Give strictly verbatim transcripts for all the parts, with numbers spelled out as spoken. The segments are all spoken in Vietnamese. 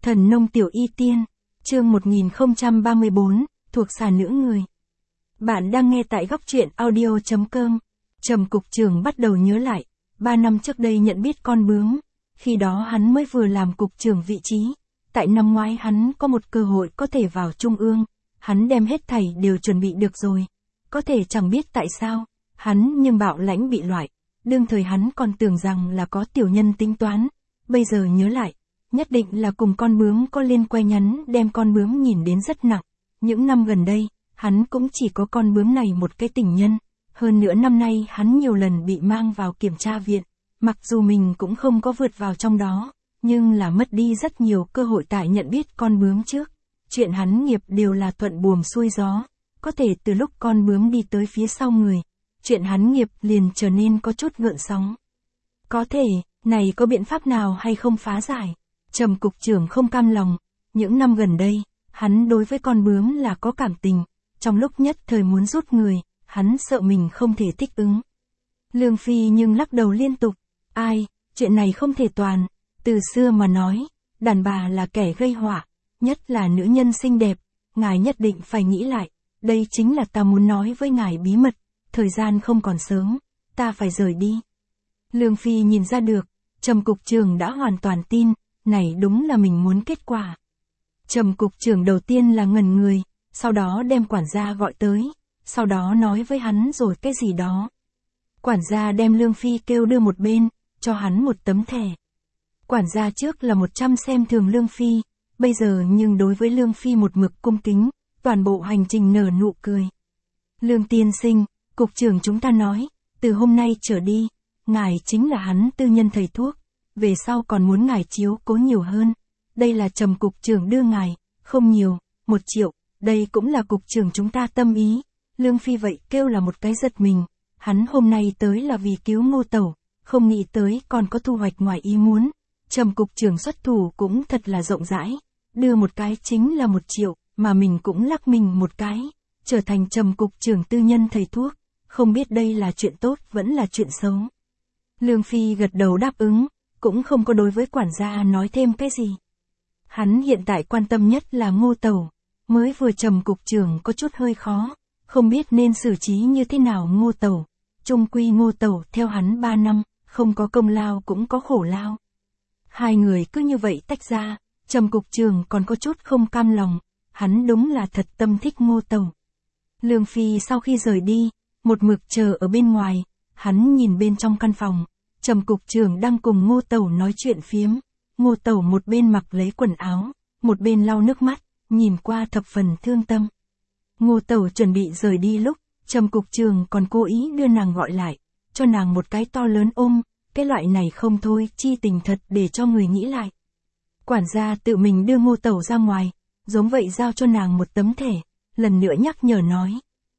Thần nông tiểu y tiên, chương một nghìn không trăm ba mươi bốn, thuộc xà nữ người. Bạn đang nghe tại góc truyện audio chấm com. Trầm cục trưởng bắt đầu nhớ lại, ba năm trước đây nhận biết con bướm, khi đó hắn mới vừa làm cục trưởng vị trí, tại năm ngoái hắn có một cơ hội có thể vào trung ương, hắn đem hết thảy đều chuẩn bị được rồi. Có thể chẳng biết tại sao, hắn nhưng bạo lãnh bị loại, đương thời hắn còn tưởng rằng là có tiểu nhân tính toán, bây giờ nhớ lại, nhất định là cùng con bướm có liên quan nhắn đem con bướm nhìn đến rất nặng. Những năm gần đây, hắn cũng chỉ có con bướm này một cái tình nhân, hơn nữa năm nay hắn nhiều lần bị mang vào kiểm tra viện, mặc dù mình cũng không có vượt vào trong đó, nhưng là mất đi rất nhiều cơ hội tại nhận biết con bướm trước. Chuyện hắn nghiệp đều là thuận buồm xuôi gió, có thể từ lúc con bướm đi tới phía sau người, chuyện hắn nghiệp liền trở nên có chút gợn sóng. Có thể, này có biện pháp nào hay không phá giải? Trầm cục trưởng không cam lòng, những năm gần đây, hắn đối với con bướm là có cảm tình, trong lúc nhất thời muốn rút người, hắn sợ mình không thể thích ứng. Lương Phi nhưng lắc đầu liên tục, ai, chuyện này không thể toàn, từ xưa mà nói, đàn bà là kẻ gây họa, nhất là nữ nhân xinh đẹp, ngài nhất định phải nghĩ lại, đây chính là ta muốn nói với ngài bí mật, thời gian không còn sớm, ta phải rời đi. Lương Phi nhìn ra được, Trầm cục trưởng đã hoàn toàn tin, này đúng là mình muốn kết quả. Trầm cục trưởng đầu tiên là ngẩn người, sau đó đem quản gia gọi tới, sau đó nói với hắn rồi cái gì đó. Quản gia đem Lương Phi kêu đưa một bên, cho hắn một tấm thẻ. Quản gia trước là một trăm xem thường Lương Phi, bây giờ nhưng đối với Lương Phi một mực cung kính, toàn bộ hành trình nở nụ cười. Lương tiên sinh, cục trưởng chúng ta nói, từ hôm nay trở đi, ngài chính là hắn tư nhân thầy thuốc, về sau còn muốn ngài chiếu cố nhiều hơn. Đây là Trầm cục trưởng đưa ngài, không nhiều, một triệu, đây cũng là cục trưởng chúng ta tâm ý. Lương Phi vậy kêu là một cái giật mình, hắn hôm nay tới là vì cứu Ngô Tẩu, không nghĩ tới còn có thu hoạch ngoài ý muốn. Trầm cục trưởng xuất thủ cũng thật là rộng rãi, đưa một cái chính là một triệu, mà mình cũng lắc mình một cái, trở thành Trầm cục trưởng tư nhân thầy thuốc, không biết đây là chuyện tốt vẫn là chuyện xấu. Lương Phi gật đầu đáp ứng, cũng không có đối với quản gia nói thêm cái gì. Hắn hiện tại quan tâm nhất là Ngô Tẩu, mới vừa Trầm cục trưởng có chút hơi khó, không biết nên xử trí như thế nào Ngô Tẩu. Chung quy Ngô Tẩu theo hắn ba năm, không có công lao cũng có khổ lao. Hai người cứ như vậy tách ra, Trầm cục trưởng còn có chút không cam lòng, hắn đúng là thật tâm thích Ngô Tẩu. Lương Phi sau khi rời đi, một mực chờ ở bên ngoài, hắn nhìn bên trong căn phòng, Trầm cục trưởng đang cùng Ngô Tẩu nói chuyện phiếm. Ngô Tẩu một bên mặc lấy quần áo, một bên lau nước mắt, nhìn qua thập phần thương tâm. Ngô Tẩu chuẩn bị rời đi lúc, Trầm cục trưởng còn cố ý đưa nàng gọi lại, cho nàng một cái to lớn ôm, cái loại này không thôi, chi tình thật để cho người nghĩ lại. Quản gia tự mình đưa Ngô Tẩu ra ngoài, giống vậy giao cho nàng một tấm thẻ, lần nữa nhắc nhở nói.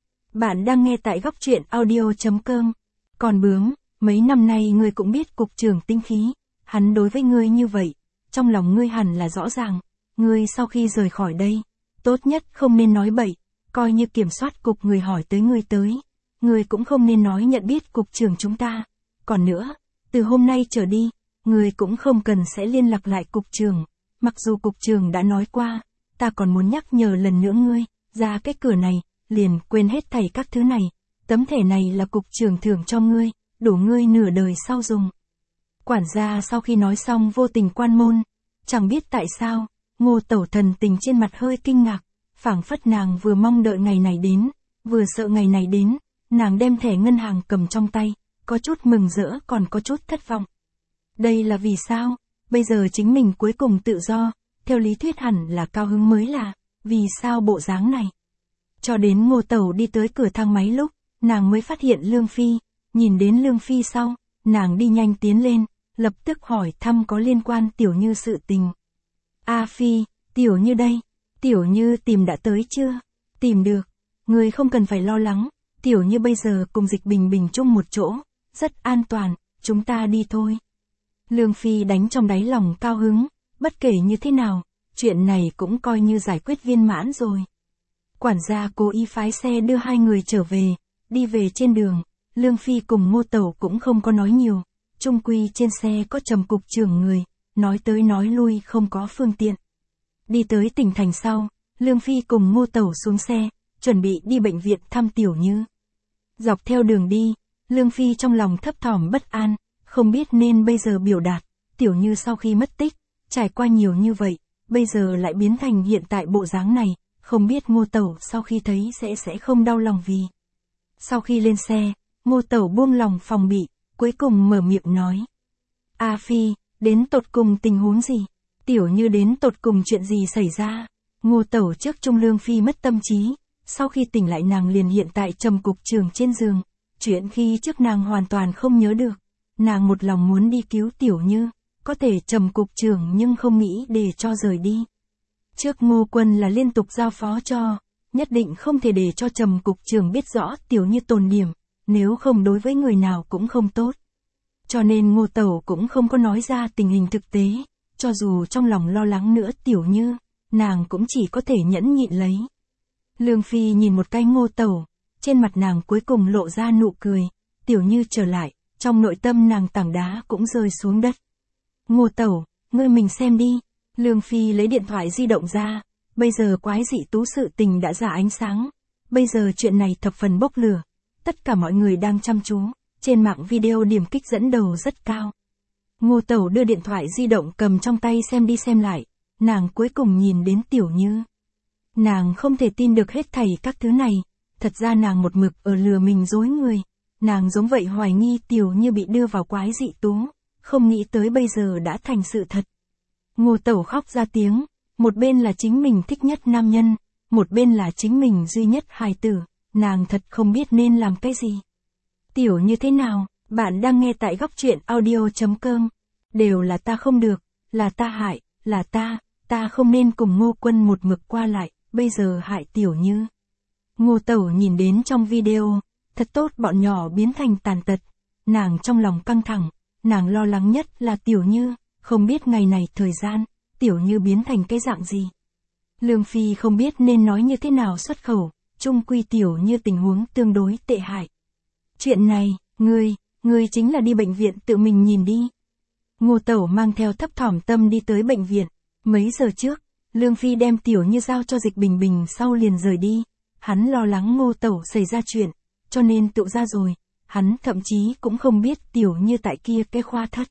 Bạn đang nghe tại góc truyện audio chấm com. Còn bướm, mấy năm nay ngươi cũng biết cục trưởng tinh khí, hắn đối với ngươi như vậy, trong lòng ngươi hẳn là rõ ràng, ngươi sau khi rời khỏi đây, tốt nhất không nên nói bậy, coi như kiểm soát cục người hỏi tới ngươi tới, ngươi cũng không nên nói nhận biết cục trưởng chúng ta. Còn nữa, từ hôm nay trở đi, ngươi cũng không cần sẽ liên lạc lại cục trưởng, mặc dù cục trưởng đã nói qua, ta còn muốn nhắc nhở lần nữa ngươi, ra cái cửa này, liền quên hết thảy các thứ này, tấm thẻ này là cục trưởng thưởng cho ngươi, đủ ngươi nửa đời sau dùng. Quản gia sau khi nói xong vô tình quan môn, chẳng biết tại sao, Ngô Tẩu thần tình trên mặt hơi kinh ngạc, phảng phất nàng vừa mong đợi ngày này đến, vừa sợ ngày này đến, nàng đem thẻ ngân hàng cầm trong tay, có chút mừng rỡ còn có chút thất vọng. Đây là vì sao? Bây giờ chính mình cuối cùng tự do, theo lý thuyết hẳn là cao hứng mới là, vì sao bộ dáng này? Cho đến Ngô Tẩu đi tới cửa thang máy lúc, nàng mới phát hiện Lương Phi, nhìn đến Lương Phi sau, nàng đi nhanh tiến lên, lập tức hỏi thăm có liên quan Tiểu Như sự tình. A Phi, Tiểu Như đây, Tiểu Như tìm đã tới chưa? Tìm được, người không cần phải lo lắng, Tiểu Như bây giờ cùng Dịch Bình Bình chung một chỗ, rất an toàn, chúng ta đi thôi. Lương Phi đánh trong đáy lòng cao hứng, bất kể như thế nào, chuyện này cũng coi như giải quyết viên mãn rồi. Quản gia cố ý phái xe đưa hai người trở về, đi về trên đường, Lương Phi cùng Ngô Tẩu cũng không có nói nhiều, chung quy trên xe có Trầm cục trưởng người, nói tới nói lui không có phương tiện, Đi tới tỉnh thành sau, Lương Phi cùng Ngô Tẩu xuống xe, chuẩn bị đi bệnh viện thăm Tiểu Như. Dọc theo đường đi, Lương Phi trong lòng thấp thỏm bất an, không biết nên bây giờ biểu đạt, Tiểu Như sau khi mất tích, trải qua nhiều như vậy, bây giờ lại biến thành hiện tại bộ dáng này, không biết Ngô Tẩu sau khi thấy sẽ sẽ không đau lòng vì. Sau khi lên xe, Ngô Tẩu buông lòng phòng bị, cuối cùng mở miệng nói. A Phi, đến tột cùng tình huống gì? Tiểu Như đến tột cùng chuyện gì xảy ra? Ngô Tẩu trước Trung Lương Phi mất tâm trí, sau khi tỉnh lại nàng liền hiện tại trầm cục trường trên giường, chuyện khi trước nàng hoàn toàn không nhớ được, nàng một lòng muốn đi cứu Tiểu Như, có thể trầm cục trường nhưng không nghĩ để cho rời đi. Trước Ngô Quân là liên tục giao phó cho, nhất định không thể để cho trầm cục trường biết rõ Tiểu Như tồn điểm, nếu không đối với người nào cũng không tốt. Cho nên Ngô Tẩu cũng không có nói ra tình hình thực tế, cho dù trong lòng lo lắng nữa Tiểu Như, nàng cũng chỉ có thể nhẫn nhịn lấy. Lương Phi nhìn một cái Ngô Tẩu, trên mặt nàng cuối cùng lộ ra nụ cười, Tiểu Như trở lại, trong nội tâm nàng tảng đá cũng rơi xuống đất. Ngô Tẩu, ngươi mình xem đi. Lương Phi lấy điện thoại di động ra, bây giờ quái dị tú sự tình đã ra ánh sáng, bây giờ chuyện này thập phần bốc lửa, tất cả mọi người đang chăm chú, trên mạng video điểm kích dẫn đầu rất cao. Ngô Tẩu đưa điện thoại di động cầm trong tay xem đi xem lại, nàng cuối cùng nhìn đến Tiểu Như. Nàng không thể tin được hết thảy các thứ này, thật ra nàng một mực ở lừa mình dối người, nàng giống vậy hoài nghi Tiểu Như bị đưa vào quái dị tú, không nghĩ tới bây giờ đã thành sự thật. Ngô Tẩu khóc ra tiếng, một bên là chính mình thích nhất nam nhân, một bên là chính mình duy nhất hài tử, nàng thật không biết nên làm cái gì. Tiểu Như thế nào, bạn đang nghe tại góc truyện audio chấm com, đều là ta không được, là ta hại, là ta, ta không nên cùng Ngô Quân một mực qua lại, bây giờ hại Tiểu Như. Ngô Tẩu nhìn đến trong video, thật tốt bọn nhỏ biến thành tàn tật, nàng trong lòng căng thẳng, nàng lo lắng nhất là Tiểu Như, không biết ngày này thời gian, Tiểu Như biến thành cái dạng gì. Lương Phi không biết nên nói như thế nào xuất khẩu, chung quy Tiểu Như tình huống tương đối tệ hại. Chuyện này, ngươi, ngươi chính là đi bệnh viện tự mình nhìn đi. Ngô Tẩu mang theo thấp thỏm tâm đi tới bệnh viện, mấy giờ trước, Lương Phi đem Tiểu Như giao cho Dịch Bình Bình sau liền rời đi, hắn lo lắng Ngô Tẩu xảy ra chuyện, cho nên tự ra rồi, hắn thậm chí cũng không biết Tiểu Như tại kia cái khoa thất.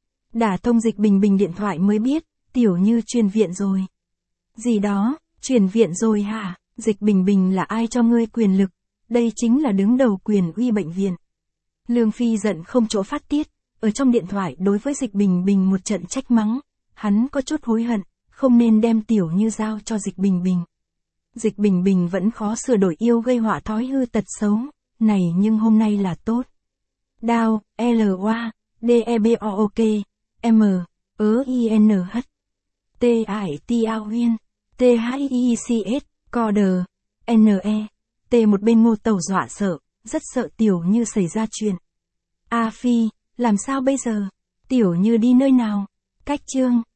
Đả thông Dịch Bình Bình điện thoại mới biết, Tiểu Như truyền viện rồi. Gì đó, truyền viện rồi hả? Dịch Bình Bình là ai cho ngươi quyền lực? Đây chính là đứng đầu quyền uy bệnh viện. Lương Phi giận không chỗ phát tiết, ở trong điện thoại đối với Dịch Bình Bình một trận trách mắng, hắn có chút hối hận, không nên đem Tiểu Như giao cho Dịch Bình Bình. Dịch Bình Bình vẫn khó sửa đổi yêu gây họa thói hư tật xấu, này nhưng hôm nay là tốt. Đao, L O D E B O O K M, ớ I N H, T A T A Huyên, T H I C S, Coder, N E, T một bên Ngô Tẩu dọa sợ, rất sợ Tiểu Như xảy ra chuyện. A Phi, làm sao bây giờ? Tiểu Như đi nơi nào? Cách chương.